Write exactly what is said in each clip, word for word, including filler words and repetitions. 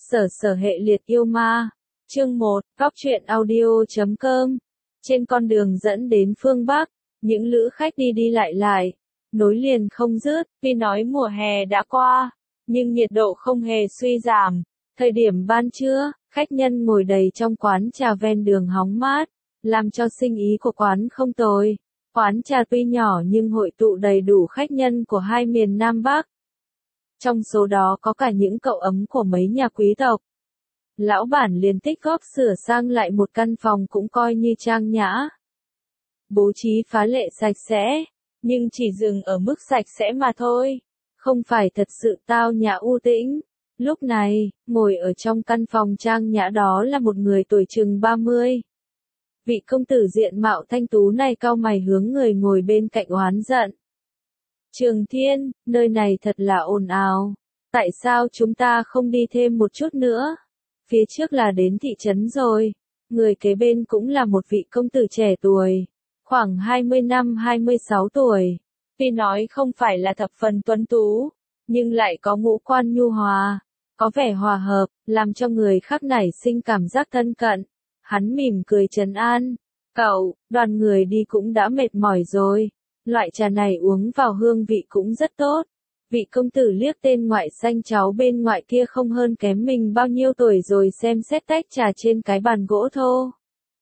Sở sở hệ liệt yêu ma. Chương một, góc truyện audio chấm com. Trên con đường dẫn đến phương Bắc, những lữ khách đi đi lại lại, nối liền không dứt, tuy nói mùa hè đã qua, nhưng nhiệt độ không hề suy giảm. Thời điểm ban trưa, khách nhân ngồi đầy trong quán trà ven đường hóng mát, làm cho sinh ý của quán không tồi. Quán trà tuy nhỏ nhưng hội tụ đầy đủ khách nhân của hai miền Nam Bắc. Trong số đó có cả những cậu ấm của mấy nhà quý tộc. Lão bản liền tích góp sửa sang lại một căn phòng cũng coi như trang nhã. Bố trí phá lệ sạch sẽ, nhưng chỉ dừng ở mức sạch sẽ mà thôi, không phải thật sự tao nhã u tĩnh. Lúc này, ngồi ở trong căn phòng trang nhã đó là một người tuổi chừng ba mươi. Vị công tử diện mạo thanh tú này cau mày hướng người ngồi bên cạnh oán giận. Trường Thiên, nơi này thật là ồn ào. Tại sao chúng ta không đi thêm một chút nữa? Phía trước là đến thị trấn rồi. Người kế bên cũng là một vị công tử trẻ tuổi, khoảng hai mươi năm hai mươi sáu tuổi. Tuy nói không phải là thập phần tuấn tú, nhưng lại có ngũ quan nhu hòa, có vẻ hòa hợp, làm cho người khác nảy sinh cảm giác thân cận. Hắn mỉm cười trấn an. Cậu, đoàn người đi cũng đã mệt mỏi rồi. Loại trà này uống vào hương vị cũng rất tốt. Vị công tử liếc tên ngoại xanh cháu bên ngoại kia không hơn kém mình bao nhiêu tuổi rồi xem xét tách trà trên cái bàn gỗ thô.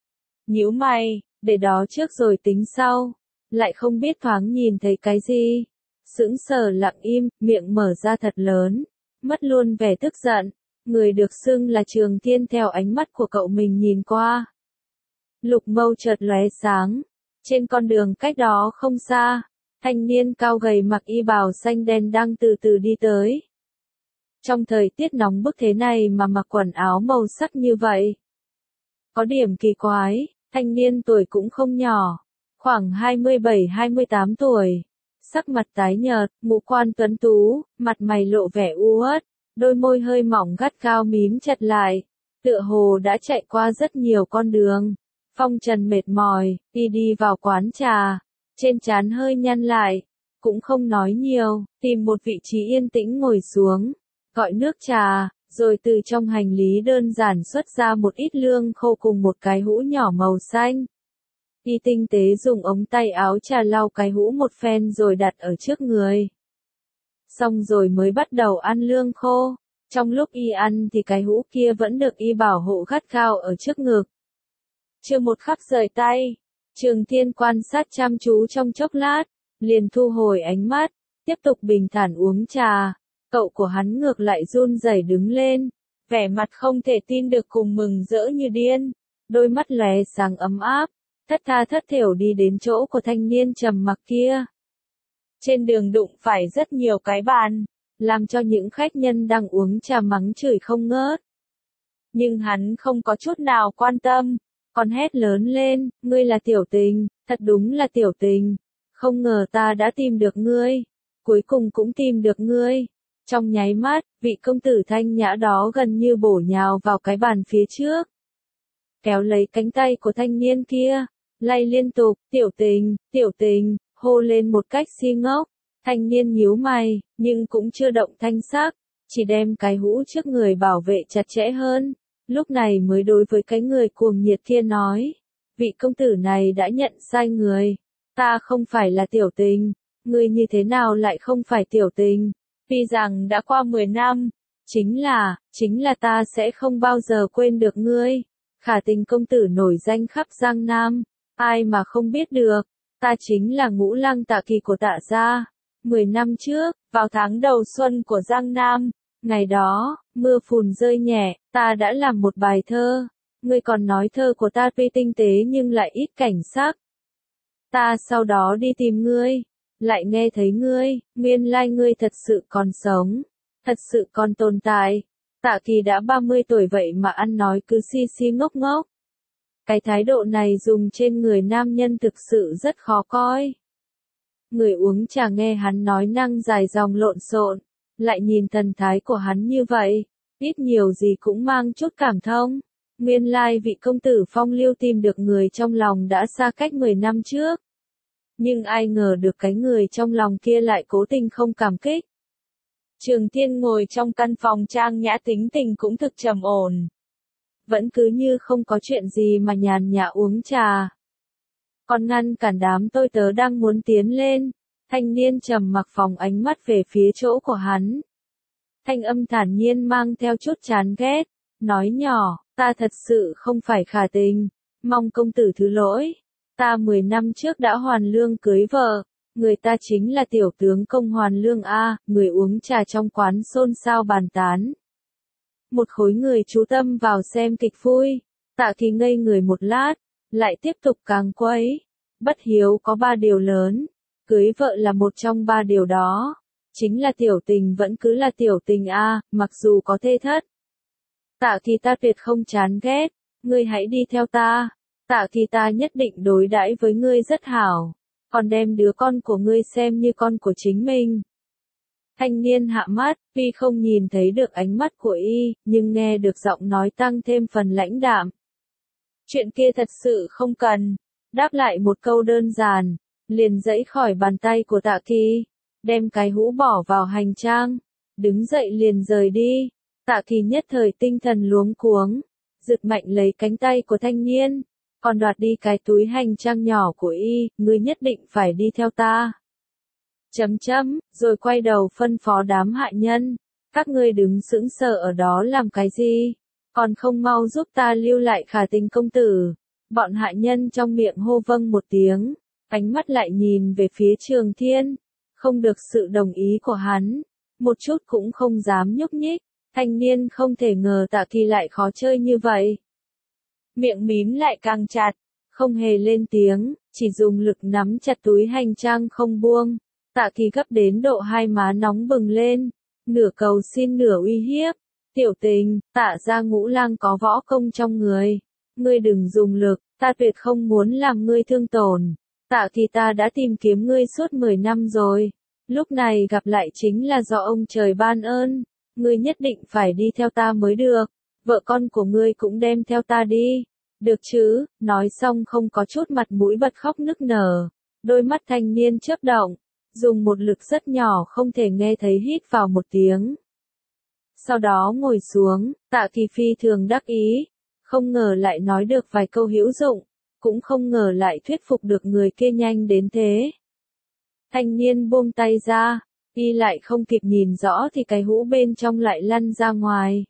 Nhíu mày, để đó trước rồi tính sau. Lại không biết thoáng nhìn thấy cái gì. Sững sờ lặng im, miệng mở ra thật lớn. Mất luôn vẻ tức giận. Người được xưng là Trường Thiên theo ánh mắt của cậu mình nhìn qua. Lục mâu chợt lóe sáng. Trên con đường cách đó không xa, thanh niên cao gầy mặc y bào xanh đen đang từ từ đi tới. Trong thời tiết nóng bức thế này mà mặc quần áo màu sắc như vậy. Có điểm kỳ quái, thanh niên tuổi cũng không nhỏ, khoảng hai mươi bảy hai mươi tám tuổi. Sắc mặt tái nhợt, ngũ quan tuấn tú, mặt mày lộ vẻ u uất, đôi môi hơi mỏng gắt gao mím chặt lại, tựa hồ đã chạy qua rất nhiều con đường. Phong trần mệt mỏi, đi đi vào quán trà, trên trán hơi nhăn lại, cũng không nói nhiều, tìm một vị trí yên tĩnh ngồi xuống, gọi nước trà, rồi từ trong hành lý đơn giản xuất ra một ít lương khô cùng một cái hũ nhỏ màu xanh. Y tinh tế dùng ống tay áo trà lau cái hũ một phen rồi đặt ở trước người. Xong rồi mới bắt đầu ăn lương khô, trong lúc y ăn thì cái hũ kia vẫn được y bảo hộ gắt gao ở trước ngực. Chưa một khắc rời tay, Trường Thiên quan sát chăm chú trong chốc lát, liền thu hồi ánh mắt, tiếp tục bình thản uống trà. Cậu của hắn ngược lại run rẩy đứng lên, vẻ mặt không thể tin được cùng mừng rỡ như điên, đôi mắt lóe sáng ấm áp, thất tha thất thểu đi đến chỗ của thanh niên trầm mặc kia. Trên đường đụng phải rất nhiều cái bàn, làm cho những khách nhân đang uống trà mắng chửi không ngớt. Nhưng hắn không có chút nào quan tâm. Còn hét lớn lên, ngươi là tiểu tình, thật đúng là tiểu tình, không ngờ ta đã tìm được ngươi, cuối cùng cũng tìm được ngươi. Trong nháy mắt, vị công tử thanh nhã đó gần như bổ nhào vào cái bàn phía trước. Kéo lấy cánh tay của thanh niên kia, lay liên tục, tiểu tình, tiểu tình, hô lên một cách si ngốc. Thanh niên nhíu mày, nhưng cũng chưa động thanh sắc, chỉ đem cái hũ trước người bảo vệ chặt chẽ hơn. Lúc này mới đối với cái người cuồng nhiệt kia nói, vị công tử này đã nhận sai người, ta không phải là tiểu tình, ngươi như thế nào lại không phải tiểu tình, tuy rằng đã qua mười năm, chính là, chính là ta sẽ không bao giờ quên được ngươi. Khả Tình công tử nổi danh khắp Giang Nam, ai mà không biết được, ta chính là Ngũ Lăng Tạ Kỳ của Tạ gia. Mười năm trước, vào tháng đầu xuân của Giang Nam, ngày đó, mưa phùn rơi nhẹ, ta đã làm một bài thơ. Ngươi còn nói thơ của ta tuy tinh tế nhưng lại ít cảnh sắc. Ta sau đó đi tìm ngươi, lại nghe thấy ngươi, nguyên lai ngươi thật sự còn sống, thật sự còn tồn tại. Tạ Kỳ đã ba mươi tuổi vậy mà ăn nói cứ si si ngốc ngốc. Cái thái độ này dùng trên người nam nhân thực sự rất khó coi. Người uống trà nghe hắn nói năng dài dòng lộn xộn, lại nhìn thần thái của hắn như vậy, ít nhiều gì cũng mang chút cảm thông. Nguyên lai vị công tử phong lưu tìm được người trong lòng đã xa cách mười năm trước. Nhưng ai ngờ được cái người trong lòng kia lại cố tình không cảm kích. Trường Thiên ngồi trong căn phòng trang nhã, tính tình cũng thực trầm ổn. Vẫn cứ như không có chuyện gì mà nhàn nhã uống trà. Còn ngăn cản đám tôi tớ đang muốn tiến lên. Thanh niên trầm mặc phóng ánh mắt về phía chỗ của hắn. Thanh âm thản nhiên mang theo chút chán ghét, nói nhỏ, ta thật sự không phải khả tình, mong công tử thứ lỗi. Ta mười năm trước đã hoàn lương cưới vợ, người ta chính là tiểu tướng công hoàn lương A, người uống trà trong quán xôn xao bàn tán. Một khối người chú tâm vào xem kịch vui, Tạ Kỳ ngây người một lát, lại tiếp tục càng quấy. Bất hiếu có ba điều lớn, cưới vợ là một trong ba điều đó. Chính là tiểu tình vẫn cứ là tiểu tình a, mặc dù có thê thất. Tạ Kỳ ta tuyệt không chán ghét, ngươi hãy đi theo ta. Tạ Kỳ ta nhất định đối đãi với ngươi rất hảo, còn đem đứa con của ngươi xem như con của chính mình. Thanh niên hạ mắt, tuy không nhìn thấy được ánh mắt của y, nhưng nghe được giọng nói tăng thêm phần lãnh đạm. Chuyện kia thật sự không cần. Đáp lại một câu đơn giản, liền giãy khỏi bàn tay của Tạ Kỳ, đem cái hũ bỏ vào hành trang, đứng dậy liền rời đi. Tạ Kỳ nhất thời tinh thần luống cuống, giật mạnh lấy cánh tay của thanh niên, còn đoạt đi cái túi hành trang nhỏ của y, ngươi nhất định phải đi theo ta. Chấm chấm, rồi quay đầu phân phó đám hạ nhân, các ngươi đứng sững sờ ở đó làm cái gì, còn không mau giúp ta lưu lại khả tình công tử. Bọn hạ nhân trong miệng hô vâng một tiếng, ánh mắt lại nhìn về phía Trường Thiên, không được sự đồng ý của hắn, một chút cũng không dám nhúc nhích. Thanh niên không thể ngờ Tạ Kỳ lại khó chơi như vậy. Miệng mím lại càng chặt, không hề lên tiếng, chỉ dùng lực nắm chặt túi hành trang không buông. Tạ Kỳ gấp đến độ hai má nóng bừng lên, nửa cầu xin nửa uy hiếp. Tiểu tình, Tạ gia ngũ lang có võ công trong người. Ngươi đừng dùng lực, ta tuyệt không muốn làm ngươi thương tổn. Tạ Kỳ ta đã tìm kiếm ngươi suốt mười năm rồi. Lúc này gặp lại chính là do ông trời ban ơn. Ngươi nhất định phải đi theo ta mới được. Vợ con của ngươi cũng đem theo ta đi. Được chứ, nói xong không có chút mặt mũi bật khóc nức nở. Đôi mắt thanh niên chớp động, dùng một lực rất nhỏ không thể nghe thấy hít vào một tiếng. Sau đó ngồi xuống, Tạ Kỳ phi thường đắc ý. Không ngờ lại nói được vài câu hữu dụng, cũng không ngờ lại thuyết phục được người kia nhanh đến thế. Thanh niên buông tay ra, y lại không kịp nhìn rõ thì cái hũ bên trong lại lăn ra ngoài.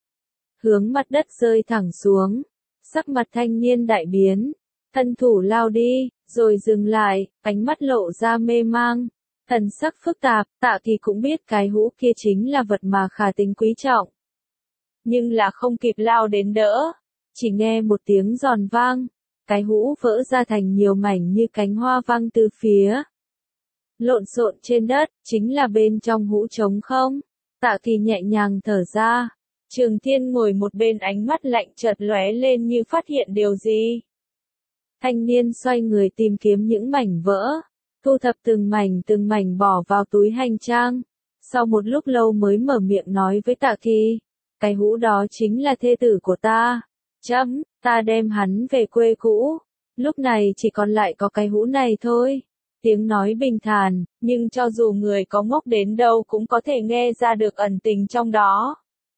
Hướng mặt đất rơi thẳng xuống, sắc mặt thanh niên đại biến, thân thủ lao đi, rồi dừng lại, ánh mắt lộ ra mê mang, thần sắc phức tạp. Tạ Kỳ cũng biết cái hũ kia chính là vật mà khả tính quý trọng. Nhưng là không kịp lao đến đỡ. Chỉ nghe một tiếng giòn vang, cái hũ vỡ ra thành nhiều mảnh như cánh hoa văng từ phía. Lộn xộn trên đất, chính là bên trong hũ trống không. Tạ Kỳ nhẹ nhàng thở ra. Trường Thiên ngồi một bên ánh mắt lạnh chợt lóe lên như phát hiện điều gì. Thanh niên xoay người tìm kiếm những mảnh vỡ, thu thập từng mảnh từng mảnh bỏ vào túi hành trang. Sau một lúc lâu mới mở miệng nói với Tạ Kỳ, cái hũ đó chính là thê tử của ta. Chấm, ta đem hắn về quê cũ. Lúc này chỉ còn lại có cái hũ này thôi. Tiếng nói bình thản, nhưng cho dù người có ngốc đến đâu cũng có thể nghe ra được ẩn tình trong đó.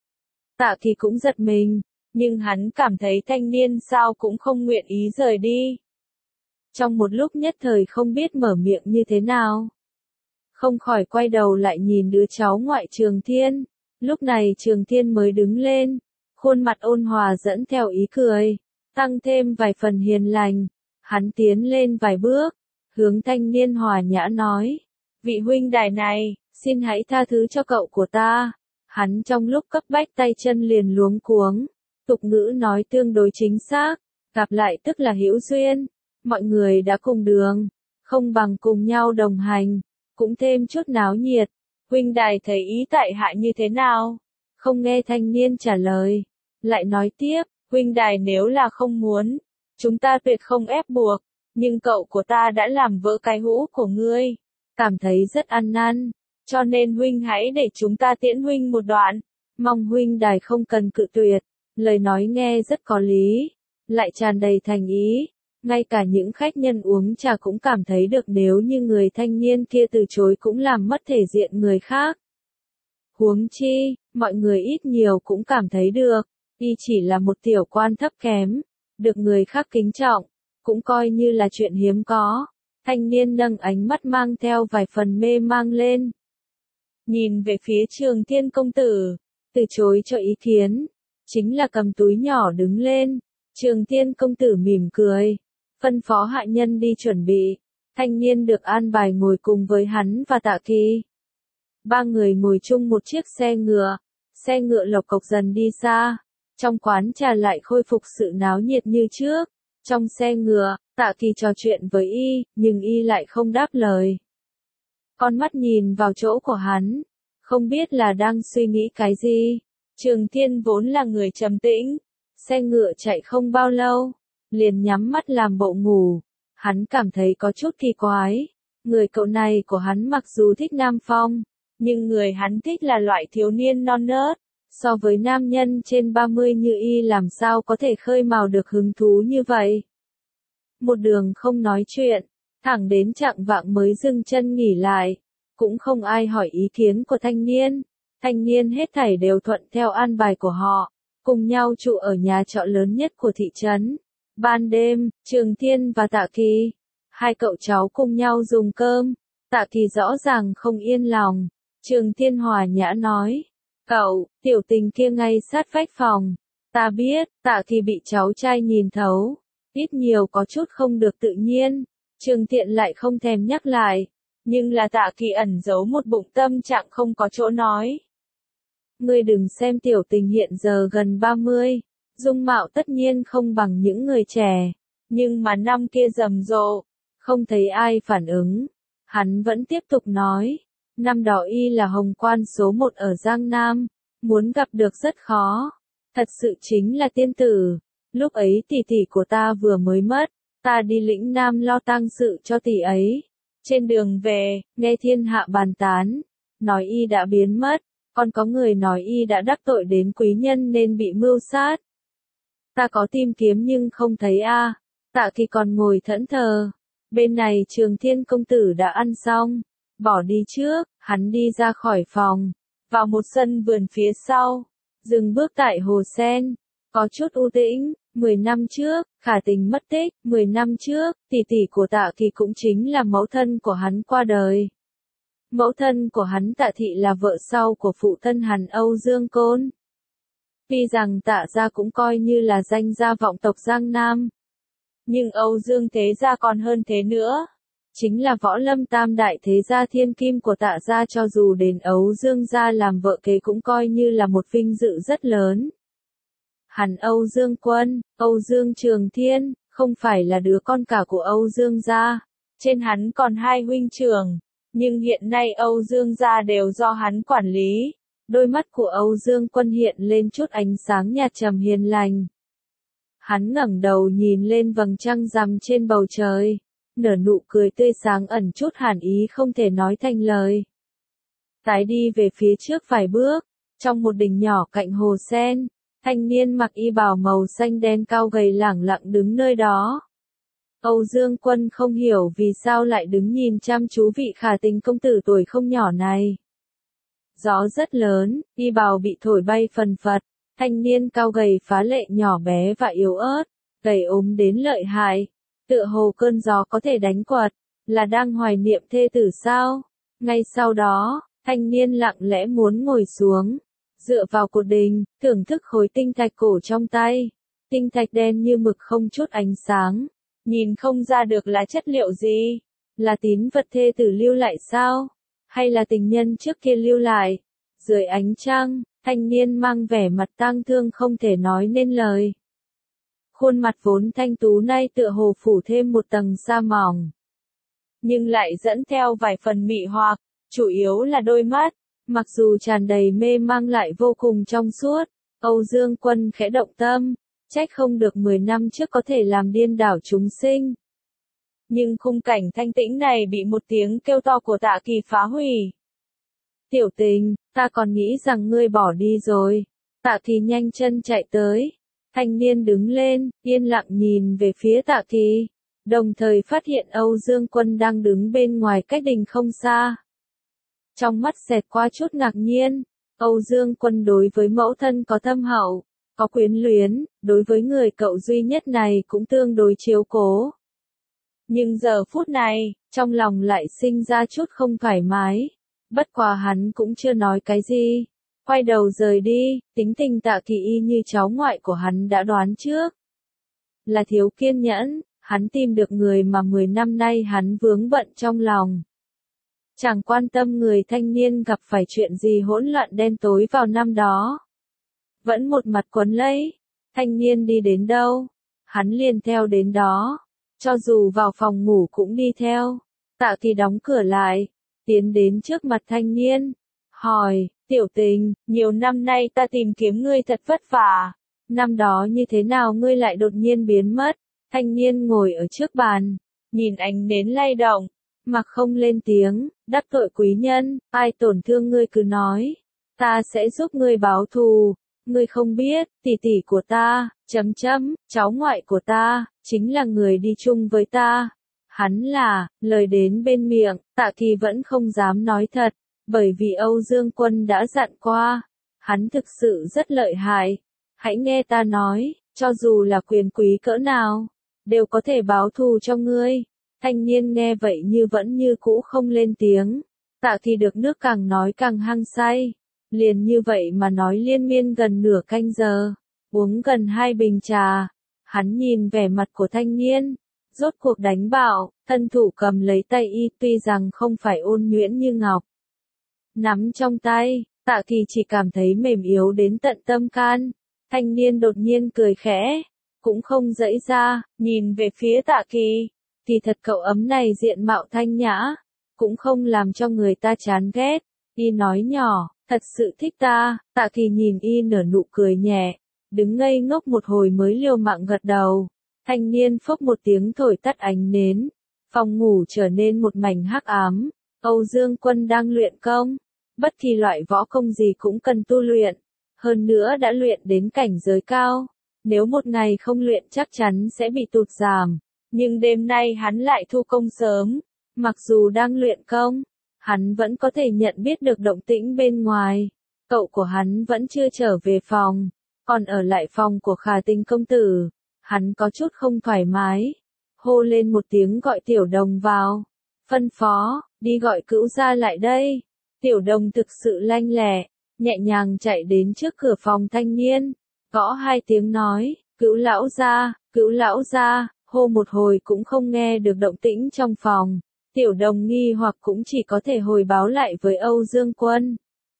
Tạ Kỳ cũng giật mình, nhưng hắn cảm thấy thanh niên sao cũng không nguyện ý rời đi. Trong một lúc nhất thời không biết mở miệng như thế nào. Không khỏi quay đầu lại nhìn đứa cháu ngoại Trường Thiên. Lúc này Trường Thiên mới đứng lên. Khuôn mặt ôn hòa dẫn theo ý cười, tăng thêm vài phần hiền lành. Hắn tiến lên vài bước, hướng thanh niên hòa nhã nói, vị huynh đài này, xin hãy tha thứ cho cậu của ta. Hắn trong lúc cấp bách tay chân liền luống cuống, tục ngữ nói tương đối chính xác, gặp lại tức là hữu duyên. Mọi người đã cùng đường, không bằng cùng nhau đồng hành, cũng thêm chút náo nhiệt. Huynh đài thấy ý tại hạ như thế nào? Không nghe thanh niên trả lời. Lại nói tiếp, huynh đài nếu là không muốn, chúng ta tuyệt không ép buộc, nhưng cậu của ta đã làm vỡ cái hũ của ngươi, cảm thấy rất ăn năn, cho nên huynh hãy để chúng ta tiễn huynh một đoạn, mong huynh đài không cần cự tuyệt. Lời nói nghe rất có lý, lại tràn đầy thành ý, ngay cả những khách nhân uống trà cũng cảm thấy được nếu như người thanh niên kia từ chối cũng làm mất thể diện người khác. Huống chi, mọi người ít nhiều cũng cảm thấy được, y chỉ là một tiểu quan thấp kém, được người khác kính trọng, cũng coi như là chuyện hiếm có. Thanh niên nâng ánh mắt mang theo vài phần mê mang lên. Nhìn về phía Trường Thiên công tử, từ chối cho ý kiến, chính là cầm túi nhỏ đứng lên. Trường Thiên công tử mỉm cười, phân phó hạ nhân đi chuẩn bị. Thanh niên được an bài ngồi cùng với hắn và Tạ Kỳ. Ba người ngồi chung một chiếc xe ngựa, xe ngựa lộc cộc dần đi xa. Trong quán trà lại khôi phục sự náo nhiệt như trước. Trong xe ngựa, Tạ Kỳ trò chuyện với y, nhưng y lại không đáp lời. Con mắt nhìn vào chỗ của hắn, không biết là đang suy nghĩ cái gì. Trường Thiên vốn là người trầm tĩnh, xe ngựa chạy không bao lâu, liền nhắm mắt làm bộ ngủ. Hắn cảm thấy có chút kỳ quái, người cậu này của hắn mặc dù thích Nam Phong, nhưng người hắn thích là loại thiếu niên non nớt, so với nam nhân trên ba mươi như y làm sao có thể khơi mào được hứng thú như vậy. Một đường không nói chuyện, thẳng đến chạng vạng mới dừng chân nghỉ lại, cũng không ai hỏi ý kiến của thanh niên. Thanh niên hết thảy đều thuận theo an bài của họ, cùng nhau trụ ở nhà trọ lớn nhất của thị trấn. Ban đêm, Trường Thiên và Tạ Kỳ, hai cậu cháu cùng nhau dùng cơm. Tạ Kỳ rõ ràng không yên lòng. Trường Thiên hòa nhã nói, cậu, tiểu tình kia ngay sát vách phòng. Ta biết. Tạ Kỳ bị cháu trai nhìn thấu, ít nhiều có chút không được tự nhiên. Trường Thiên lại không thèm nhắc lại, nhưng là Tạ Kỳ ẩn giấu một bụng tâm trạng không có chỗ nói. Ngươi đừng xem tiểu tình hiện giờ gần ba mươi, dung mạo tất nhiên không bằng những người trẻ, nhưng mà năm kia rầm rộ, không thấy ai phản ứng. Hắn vẫn tiếp tục nói, năm đó y là hồng quan số một ở Giang Nam, muốn gặp được rất khó, thật sự chính là tiên tử. Lúc ấy tỷ tỷ của ta vừa mới mất, ta đi lĩnh Nam lo tang sự cho tỷ ấy. Trên đường về, nghe thiên hạ bàn tán, nói y đã biến mất, còn có người nói y đã đắc tội đến quý nhân nên bị mưu sát. Ta có tìm kiếm nhưng không thấy a. À. Tạ Kỳ còn ngồi thẫn thờ. Bên này Trường Thiên công tử đã ăn xong, bỏ đi trước, hắn đi ra khỏi phòng, vào một sân vườn phía sau, dừng bước tại hồ sen, có chút u tĩnh. Mười năm trước, Khả Tình mất tích. Mười năm trước, tỷ tỷ của Tạ Kỳ cũng chính là mẫu thân của hắn qua đời. Mẫu thân của hắn Tạ Thị là vợ sau của phụ thân hắn Âu Dương Côn. Tuy rằng Tạ gia cũng coi như là danh gia vọng tộc Giang Nam, nhưng Âu Dương thế gia còn hơn thế nữa. Chính là võ lâm tam đại thế gia thiên kim của Tạ gia, cho dù đến Âu Dương gia làm vợ kế cũng coi như là một vinh dự rất lớn. Hắn Âu Dương Quân, Âu Dương Trường Thiên, không phải là đứa con cả của Âu Dương gia. Trên hắn còn hai huynh trưởng, nhưng hiện nay Âu Dương gia đều do hắn quản lý. Đôi mắt của Âu Dương Quân hiện lên chút ánh sáng nhạt trầm hiền lành. Hắn ngẩng đầu nhìn lên vầng trăng rằm trên bầu trời, nở nụ cười tươi sáng ẩn chút hàn ý không thể nói thành lời. Tái đi về phía trước vài bước, trong một đỉnh nhỏ cạnh hồ sen, thanh niên mặc y bào màu xanh đen cao gầy lẳng lặng đứng nơi đó. Âu Dương Quân không hiểu vì sao lại đứng nhìn chăm chú vị Khả Tình công tử tuổi không nhỏ này. Gió rất lớn, y bào bị thổi bay phần phật, thanh niên cao gầy phá lệ nhỏ bé và yếu ớt, gầy ốm đến lợi hại, tựa hồ cơn gió có thể đánh quật, là đang hoài niệm thê tử sao? Ngay sau đó, thanh niên lặng lẽ muốn ngồi xuống, dựa vào cột đình, thưởng thức khối tinh thạch cổ trong tay. Tinh thạch đen như mực không chút ánh sáng, nhìn không ra được là chất liệu gì, là tín vật thê tử lưu lại sao? Hay là tình nhân trước kia lưu lại? Dưới ánh trăng, thanh niên mang vẻ mặt tang thương không thể nói nên lời. Khuôn mặt vốn thanh tú nay tựa hồ phủ thêm một tầng sa mỏng, nhưng lại dẫn theo vài phần mị hoặc, chủ yếu là đôi mắt, mặc dù tràn đầy mê mang lại vô cùng trong suốt. Âu Dương Quân khẽ động tâm, trách không được mười năm trước có thể làm điên đảo chúng sinh. Nhưng khung cảnh thanh tĩnh này bị một tiếng kêu to của Tạ Kỳ phá hủy. Tiểu Tình, ta còn nghĩ rằng ngươi bỏ đi rồi. Tạ Kỳ nhanh chân chạy tới. Thanh niên đứng lên, yên lặng nhìn về phía Tạ Kỳ, đồng thời phát hiện Âu Dương Quân đang đứng bên ngoài cách đình không xa. Trong mắt xẹt qua chút ngạc nhiên, Âu Dương Quân đối với mẫu thân có thâm hậu, có quyến luyến, đối với người cậu duy nhất này cũng tương đối chiếu cố. Nhưng giờ phút này, trong lòng lại sinh ra chút không thoải mái. Bất quá hắn cũng chưa nói cái gì. Quay đầu rời đi, tính tình Tạ Kỳ y như cháu ngoại của hắn đã đoán trước. Là thiếu kiên nhẫn, hắn tìm được người mà mười năm nay hắn vướng bận trong lòng. Chẳng quan tâm người thanh niên gặp phải chuyện gì hỗn loạn đen tối vào năm đó. Vẫn một mặt quấn lấy, thanh niên đi đến đâu, hắn liền theo đến đó. Cho dù vào phòng ngủ cũng đi theo. Tạ Kỳ đóng cửa lại, tiến đến trước mặt thanh niên, hỏi, tiểu tình, nhiều năm nay ta tìm kiếm ngươi thật vất vả. Năm đó như thế nào ngươi lại đột nhiên biến mất? Thanh niên ngồi ở trước bàn, nhìn ánh nến lay động, mặc không lên tiếng, đắc tội quý nhân, ai tổn thương ngươi cứ nói, ta sẽ giúp ngươi báo thù. Ngươi không biết, tỷ tỷ của ta, chấm chấm, cháu ngoại của ta, chính là người đi chung với ta. Hắn là, lời đến bên miệng, Tạ Kỳ vẫn không dám nói thật, bởi vì Âu Dương Quân đã dặn qua. Hắn thực sự rất lợi hại. Hãy nghe ta nói, cho dù là quyền quý cỡ nào, đều có thể báo thù cho ngươi. Thanh niên nghe vậy như vẫn như cũ không lên tiếng. Tạ Kỳ được nước càng nói càng hăng say. Liền như vậy mà nói liên miên gần nửa canh giờ, uống gần hai bình trà. Hắn nhìn vẻ mặt của thanh niên, rốt cuộc đánh bạo, thân thủ cầm lấy tay y tuy rằng không phải ôn nhuyễn như ngọc. Nắm trong tay, Tạ Kỳ chỉ cảm thấy mềm yếu đến tận tâm can. Thanh niên đột nhiên cười khẽ, cũng không giãy ra, nhìn về phía Tạ Kỳ. Kỳ thật cậu ấm này diện mạo thanh nhã, cũng không làm cho người ta chán ghét. Y nói nhỏ, thật sự thích ta. Tạ Kỳ nhìn y nở nụ cười nhẹ, đứng ngây ngốc một hồi mới liều mạng gật đầu. Thanh niên phốc một tiếng thổi tắt ánh nến, phòng ngủ trở nên một mảnh hắc ám. Âu Dương Quân đang luyện công, bất kỳ loại võ công gì cũng cần tu luyện, hơn nữa đã luyện đến cảnh giới cao, nếu một ngày không luyện chắc chắn sẽ bị tụt giảm. Nhưng đêm nay hắn lại thu công sớm, mặc dù đang luyện công, hắn vẫn có thể nhận biết được động tĩnh bên ngoài. Cậu của hắn vẫn chưa trở về phòng, còn ở lại phòng của Khả Tinh công tử. Hắn có chút không thoải mái, hô lên một tiếng gọi Tiểu Đồng vào, phân phó, đi gọi Cữu gia lại đây. Tiểu Đồng thực sự lanh lẹ, nhẹ nhàng chạy đến trước cửa phòng thanh niên, gõ hai tiếng nói, Cữu lão gia, Cữu lão gia, hô một hồi cũng không nghe được động tĩnh trong phòng. Tiểu Đồng nghi hoặc cũng chỉ có thể hồi báo lại với Âu Dương Quân.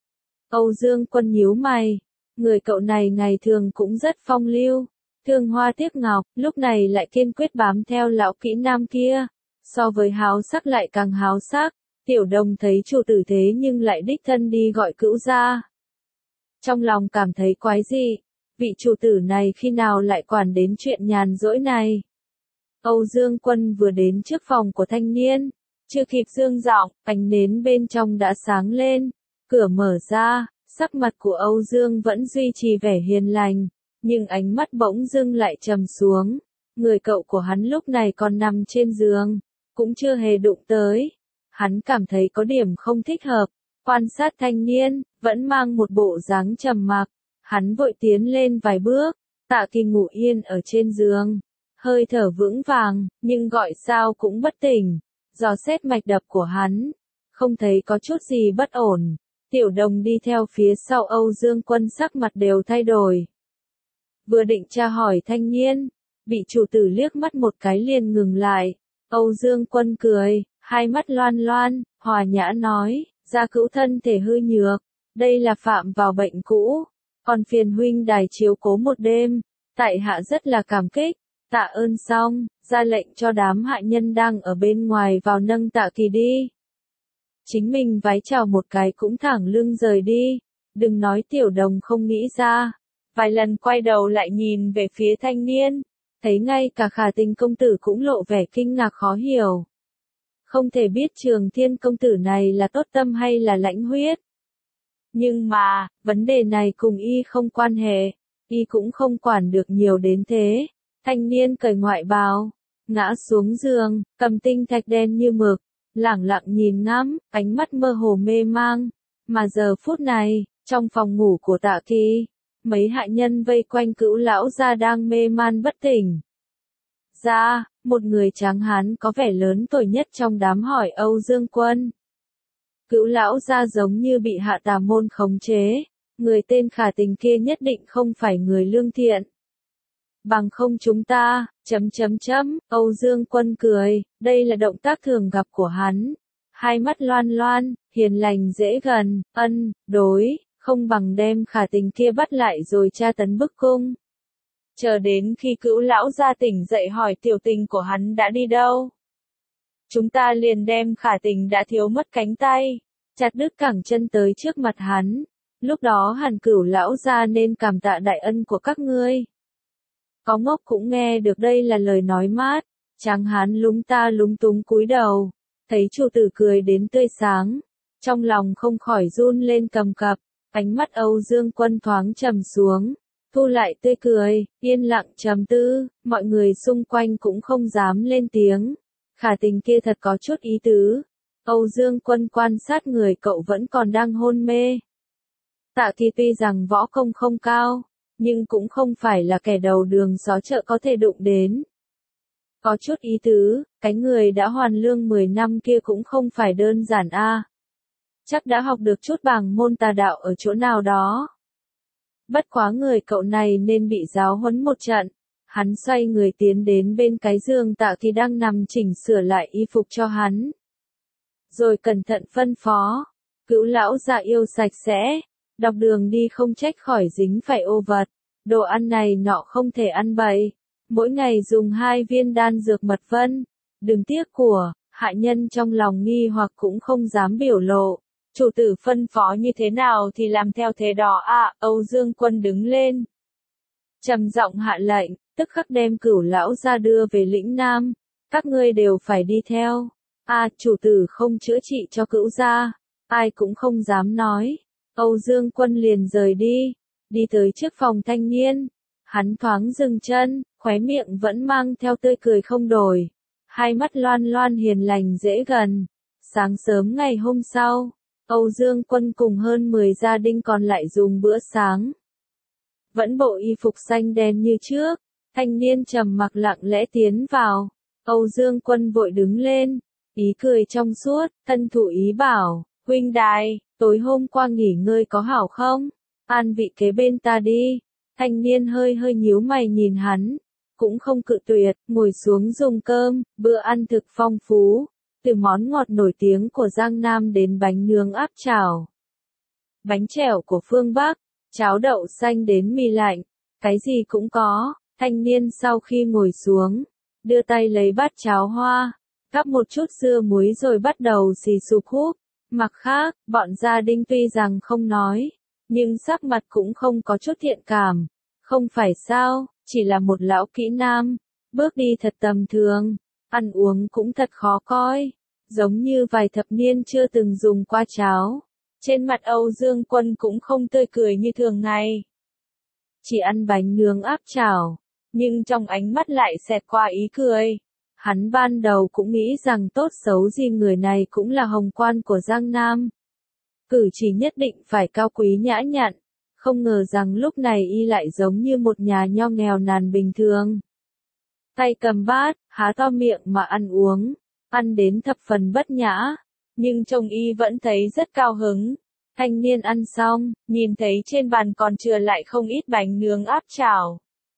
Âu Dương Quân nhíu mày, người cậu này ngày thường cũng rất phong lưu, thương hoa tiếc ngọc, lúc này lại kiên quyết bám theo lão kỹ nam kia, so với háo sắc lại càng háo sắc. Tiểu Đồng thấy chủ tử thế nhưng lại đích thân đi gọi Cữu gia. Trong lòng cảm thấy quái dị, vị chủ tử này khi nào lại quản đến chuyện nhàn rỗi này. Âu Dương Quân vừa đến trước phòng của thanh niên, chưa kịp dương giọng, ánh nến bên trong đã sáng lên, cửa mở ra, sắc mặt của Âu Dương vẫn duy trì vẻ hiền lành, nhưng ánh mắt bỗng dưng lại trầm xuống. Người cậu của hắn lúc này còn nằm trên giường, cũng chưa hề đụng tới. Hắn cảm thấy có điểm không thích hợp, quan sát thanh niên, vẫn mang một bộ dáng trầm mặc. Hắn vội tiến lên vài bước, Tạ Kỳ ngủ yên ở trên giường, hơi thở vững vàng, nhưng gọi sao cũng bất tỉnh. Dò xét mạch đập của hắn, không thấy có chút gì bất ổn. Tiểu Đồng đi theo phía sau Âu Dương Quân sắc mặt đều thay đổi. Vừa định tra hỏi thanh niên, bị chủ tử liếc mắt một cái liền ngừng lại. Âu Dương Quân cười, hai mắt loan loan, hòa nhã nói, gia Cữu thân thể hư nhược, đây là phạm vào bệnh cũ, còn phiền huynh đài chiếu cố một đêm, tại hạ rất là cảm kích. Tạ ơn xong, ra lệnh cho đám hạ nhân đang ở bên ngoài vào nâng Tạ Kỳ đi. Chính mình vái chào một cái cũng thẳng lưng rời đi, đừng nói Tiểu Đồng không nghĩ ra. Vài lần quay đầu lại nhìn về phía thanh niên, thấy ngay cả Khả Tinh công tử cũng lộ vẻ kinh ngạc khó hiểu. Không thể biết Trường Thiên công tử này là tốt tâm hay là lãnh huyết. Nhưng mà, vấn đề này cùng y không quan hệ, y cũng không quản được nhiều đến thế. Thanh niên cởi ngoại bào, ngã xuống giường, cầm tinh thạch đen như mực, lẳng lặng nhìn ngắm, ánh mắt mơ hồ mê mang. Mà giờ phút này, Trong phòng ngủ của Tạ Kỳ, mấy hạ nhân vây quanh Cửu lão gia đang mê man bất tỉnh. Ra, một người tráng hán có vẻ lớn tuổi nhất trong đám hỏi Âu Dương Quân. Cửu lão gia giống như bị hạ tà môn khống chế, người tên Khả Tình kia nhất định không phải người lương thiện. Bằng không chúng ta, chấm chấm chấm, Âu Dương Quân cười, đây là động tác thường gặp của hắn. Hai mắt loan loan, hiền lành dễ gần, ân, đối, không bằng đem Khả Tình kia bắt lại rồi tra tấn bức cung. Chờ đến khi Cửu lão gia tỉnh dậy hỏi tiểu tình của hắn đã đi đâu. Chúng ta liền đem Khả Tình đã thiếu mất cánh tay, chặt đứt cẳng chân tới trước mặt hắn. Lúc đó hẳn Cửu lão gia nên cảm tạ đại ân của các ngươi. Có ngốc cũng nghe được đây là lời nói mát, tráng hán lúng ta lúng túng cúi đầu, thấy chủ tử cười đến tươi sáng, trong lòng không khỏi run lên cầm cập, ánh mắt Âu Dương Quân thoáng trầm xuống, thu lại tươi cười, yên lặng trầm tư, mọi người xung quanh cũng không dám lên tiếng. Khả Tình kia thật có chút ý tứ. Âu Dương Quân quan sát người cậu vẫn còn đang hôn mê. Tạ Kỳ tuy rằng võ công không cao, nhưng cũng không phải là kẻ đầu đường xó chợ có thể đụng đến. Có chút ý tứ, cái người đã hoàn lương mười năm kia cũng không phải đơn giản a. À. Chắc đã học được chút bảng môn tà đạo ở chỗ nào đó. Bất quá người cậu này nên bị giáo huấn một trận. Hắn xoay người tiến đến bên cái giường Tạ Kỳ đang nằm chỉnh sửa lại y phục cho hắn. Rồi cẩn thận phân phó, Cửu lão gia yêu sạch sẽ, dọc đường đi không trách khỏi dính phải ô vật, đồ ăn này nọ không thể ăn bậy, mỗi ngày dùng hai viên đan dược mật vân, đừng tiếc của, hạ nhân trong lòng nghi hoặc cũng không dám biểu lộ, chủ tử phân phó như thế nào thì làm theo thế đó à. Âu Dương Quân đứng lên, trầm giọng hạ lệnh, tức khắc đem Cửu lão gia đưa về lĩnh Nam, các ngươi đều phải đi theo. A, à, chủ tử không chữa trị cho Cửu gia, ai cũng không dám nói. Âu Dương Quân liền rời đi, đi tới trước phòng thanh niên. Hắn thoáng dừng chân, khóe miệng vẫn mang theo tươi cười không đổi. Hai mắt loan loan hiền lành dễ gần. Sáng sớm ngày hôm sau, Âu Dương Quân cùng hơn mười gia đình còn lại dùng bữa sáng. Vẫn bộ y phục xanh đen như trước, thanh niên trầm mặc lặng lẽ tiến vào. Âu Dương Quân vội đứng lên, ý cười trong suốt, thân thủ ý bảo, huynh đài, tối hôm qua nghỉ ngơi có hảo không? An vị kế bên ta đi. Thanh niên hơi hơi nhíu mày nhìn hắn, cũng không cự tuyệt, ngồi xuống dùng cơm, bữa ăn thực phong phú, từ món ngọt nổi tiếng của Giang Nam đến bánh nướng áp chảo, bánh chèo của phương Bắc, cháo đậu xanh đến mì lạnh, cái gì cũng có. Thanh niên sau khi ngồi xuống, đưa tay lấy bát cháo hoa, gắp một chút dưa muối rồi bắt đầu xì sụp húp. Mặt khác, bọn gia đình tuy rằng không nói, nhưng sắc mặt cũng không có chút thiện cảm. Không phải sao, chỉ là một lão kỹ nam, bước đi thật tầm thường, ăn uống cũng thật khó coi, giống như vài thập niên chưa từng dùng qua cháo. Trên mặt Âu Dương Quân cũng không tươi cười như thường ngày. Chỉ ăn bánh nướng áp chảo, nhưng trong ánh mắt lại xẹt qua ý cười. Hắn ban đầu cũng nghĩ rằng tốt xấu gì người này cũng là hồng quan của Giang Nam. Cử chỉ nhất định phải cao quý nhã nhặn, không ngờ rằng lúc này y lại giống như một nhà nho nghèo nàn bình thường. Tay cầm bát, há to miệng mà ăn uống, ăn đến thập phần bất nhã, nhưng trông y vẫn thấy rất cao hứng. Thanh niên ăn xong, nhìn thấy trên bàn còn chừa lại không ít bánh nướng áp chảo,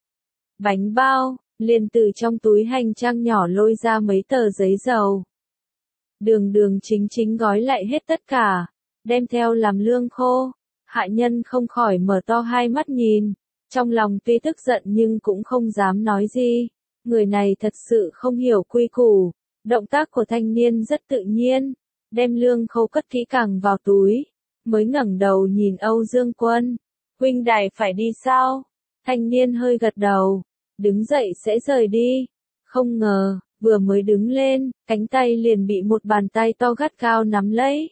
bánh bao, liền từ trong túi hành trang nhỏ lôi ra mấy tờ giấy dầu. Đường đường chính chính gói lại hết tất cả, đem theo làm lương khô. Hạ nhân không khỏi mở to hai mắt nhìn, trong lòng tuy tức giận nhưng cũng không dám nói gì. Người này thật sự không hiểu quy củ. Động tác của thanh niên rất tự nhiên, đem lương khô cất kỹ càng vào túi, mới ngẩng đầu nhìn Âu Dương Quân. Huynh đài phải đi sao? Thanh niên hơi gật đầu, đứng dậy sẽ rời đi. Không ngờ, vừa mới đứng lên, cánh tay liền bị một bàn tay to gắt gao nắm lấy.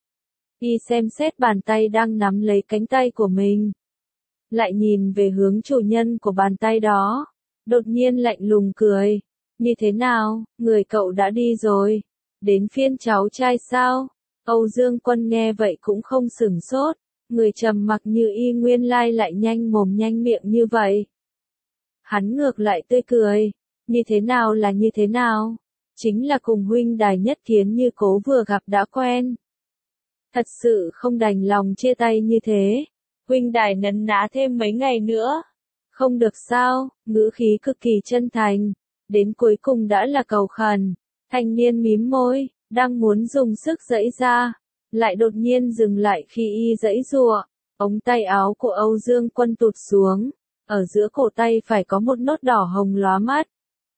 Y xem xét bàn tay đang nắm lấy cánh tay của mình, lại nhìn về hướng chủ nhân của bàn tay đó, đột nhiên lạnh lùng cười. Như thế nào, người cậu đã đi rồi, đến phiên cháu trai sao? Âu Dương Quân nghe vậy cũng không sửng sốt, người trầm mặc như y nguyên lai lại nhanh mồm nhanh miệng như vậy. Hắn ngược lại tươi cười, như thế nào là như thế nào? Chính là cùng huynh đài nhất kiến như cố vừa gặp đã quen. Thật sự không đành lòng chia tay như thế. Huynh đài nấn ná thêm mấy ngày nữa. Không được sao, ngữ khí cực kỳ chân thành. Đến cuối cùng đã là cầu khẩn. Thanh niên mím môi, đang muốn dùng sức giãy ra. Lại đột nhiên dừng lại khi y giãy giụa. Ống tay áo của Âu Dương Quân tụt xuống. Ở giữa cổ tay phải có một nốt đỏ hồng lóa mắt.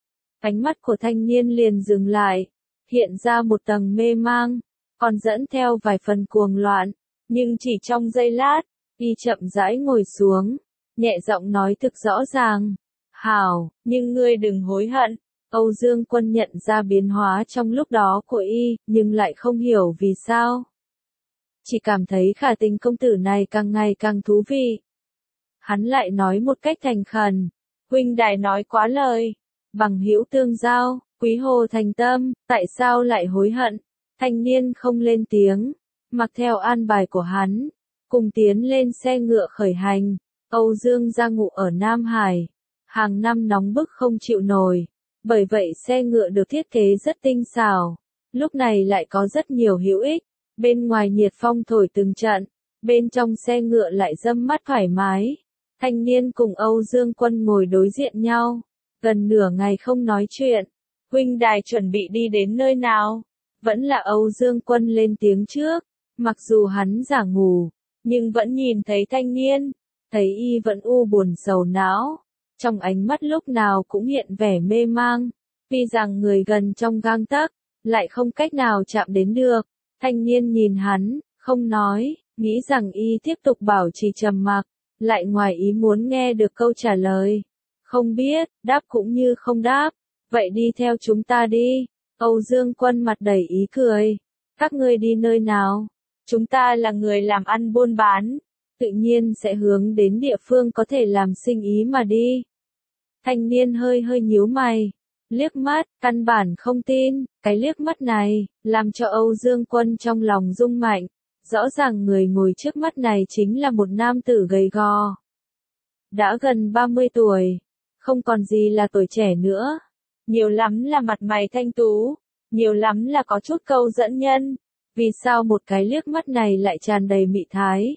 Ánh mắt của thanh niên liền dừng lại. Hiện ra một tầng mê mang. Còn dẫn theo vài phần cuồng loạn. Nhưng chỉ trong giây lát, y chậm rãi ngồi xuống. Nhẹ giọng nói thực rõ ràng. Hảo, nhưng ngươi đừng hối hận. Âu Dương Quân nhận ra biến hóa trong lúc đó của y, nhưng lại không hiểu vì sao. Chỉ cảm thấy khả tình công tử này càng ngày càng thú vị. Hắn lại nói một cách thành khẩn. Huynh đài nói quá lời. Bằng hữu tương giao, quý hồ thành tâm, tại sao lại hối hận? Thanh niên không lên tiếng, mặc theo an bài của hắn, cùng tiến lên xe ngựa khởi hành. Âu Dương gia ngụ ở Nam Hải, hàng năm nóng bức không chịu nổi, bởi vậy xe ngựa được thiết kế rất tinh xảo, lúc này lại có rất nhiều hữu ích, bên ngoài nhiệt phong thổi từng trận, bên trong xe ngựa lại râm mát thoải mái. Thanh niên cùng Âu Dương Quân ngồi đối diện nhau, gần nửa ngày không nói chuyện. Huynh đài chuẩn bị đi đến nơi nào? Vẫn là Âu Dương Quân lên tiếng trước, mặc dù hắn giả ngủ, nhưng vẫn nhìn thấy thanh niên, thấy y vẫn u buồn sầu não, trong ánh mắt lúc nào cũng hiện vẻ mê mang, tuy rằng người gần trong gang tấc, lại không cách nào chạm đến được. Thanh niên nhìn hắn, không nói, nghĩ rằng y tiếp tục bảo trì trầm mặc, lại ngoài ý muốn nghe được câu trả lời. Không biết, đáp cũng như không đáp, vậy đi theo chúng ta đi. Âu Dương Quân mặt đầy ý cười. Các ngươi đi nơi nào? Chúng ta là người làm ăn buôn bán, tự nhiên sẽ hướng đến địa phương có thể làm sinh ý mà đi. Thanh niên hơi hơi nhíu mày, liếc mắt, căn bản không tin, cái liếc mắt này, làm cho Âu Dương Quân trong lòng rung mạnh. Rõ ràng người ngồi trước mắt này chính là một nam tử gầy gò. Đã gần ba mươi tuổi, không còn gì là tuổi trẻ nữa. Nhiều lắm là mặt mày thanh tú, nhiều lắm là có chút câu dẫn nhân. Vì sao một cái liếc mắt này lại tràn đầy mị thái?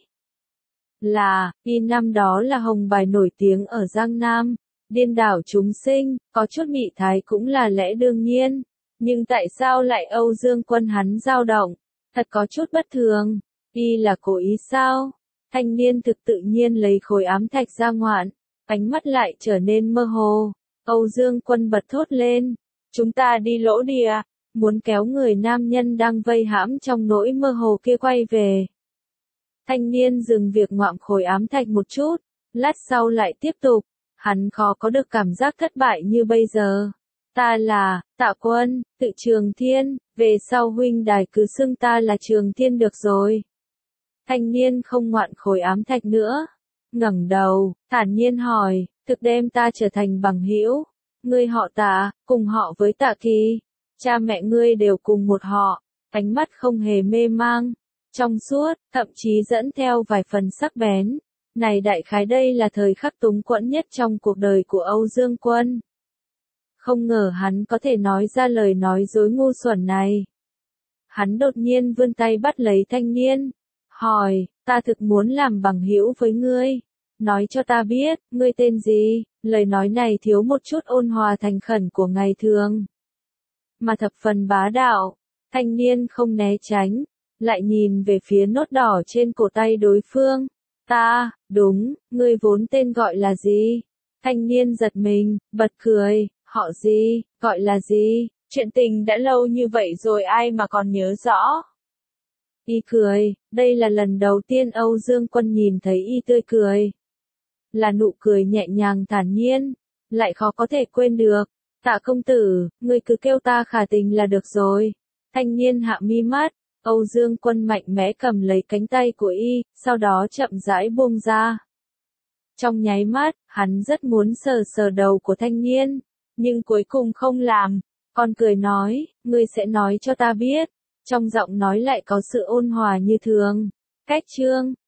Là, y năm đó là hồng bài nổi tiếng ở Giang Nam, điên đảo chúng sinh, có chút mị thái cũng là lẽ đương nhiên. Nhưng tại sao lại Âu Dương Quân hắn dao động? Thật có chút bất thường. Y là cố ý sao? Thanh niên thực tự nhiên lấy khối ám thạch ra ngoạn, ánh mắt lại trở nên mơ hồ. Âu Dương Quân bật thốt lên, chúng ta đi lỗ địa, muốn kéo người nam nhân đang vây hãm trong nỗi mơ hồ kia quay về. Thanh niên dừng việc ngoạm khối ám thạch một chút, lát sau lại tiếp tục, hắn khó có được cảm giác thất bại như bây giờ. Ta là, Tạ Quân, tự Trường Thiên, về sau huynh đài cứ xưng ta là Trường Thiên được rồi. Thanh niên không ngoạn khối ám thạch nữa, ngẩng đầu, thản nhiên hỏi, thực đem ta trở thành bằng hữu, ngươi họ Tạ, cùng họ với Tạ Kỳ, cha mẹ ngươi đều cùng một họ, ánh mắt không hề mê mang, trong suốt, thậm chí dẫn theo vài phần sắc bén. Này đại khái đây là thời khắc túng quẫn nhất trong cuộc đời của Âu Dương Quân. Không ngờ hắn có thể nói ra lời nói dối ngu xuẩn này. Hắn đột nhiên vươn tay bắt lấy thanh niên, hỏi, ta thực muốn làm bằng hữu với ngươi, nói cho ta biết, ngươi tên gì? Lời nói này thiếu một chút ôn hòa thành khẩn của ngày thường, mà thập phần bá đạo. Thanh niên không né tránh, lại nhìn về phía nốt đỏ trên cổ tay đối phương. Ta, đúng, ngươi vốn tên gọi là gì? Thanh niên giật mình, bật cười, họ gì, gọi là gì? Chuyện tình đã lâu như vậy rồi ai mà còn nhớ rõ. Y cười, đây là lần đầu tiên Âu Dương Quân nhìn thấy y tươi cười. Là nụ cười nhẹ nhàng thản nhiên, lại khó có thể quên được. Tạ công tử, ngươi cứ kêu ta Khả Tình là được rồi. Thanh niên hạ mi mắt, Âu Dương Quân mạnh mẽ cầm lấy cánh tay của y, sau đó chậm rãi buông ra. Trong nháy mắt, hắn rất muốn sờ sờ đầu của thanh niên, nhưng cuối cùng không làm. Còn cười nói, ngươi sẽ nói cho ta biết. Trong giọng nói lại có sự ôn hòa như thường. Cách chương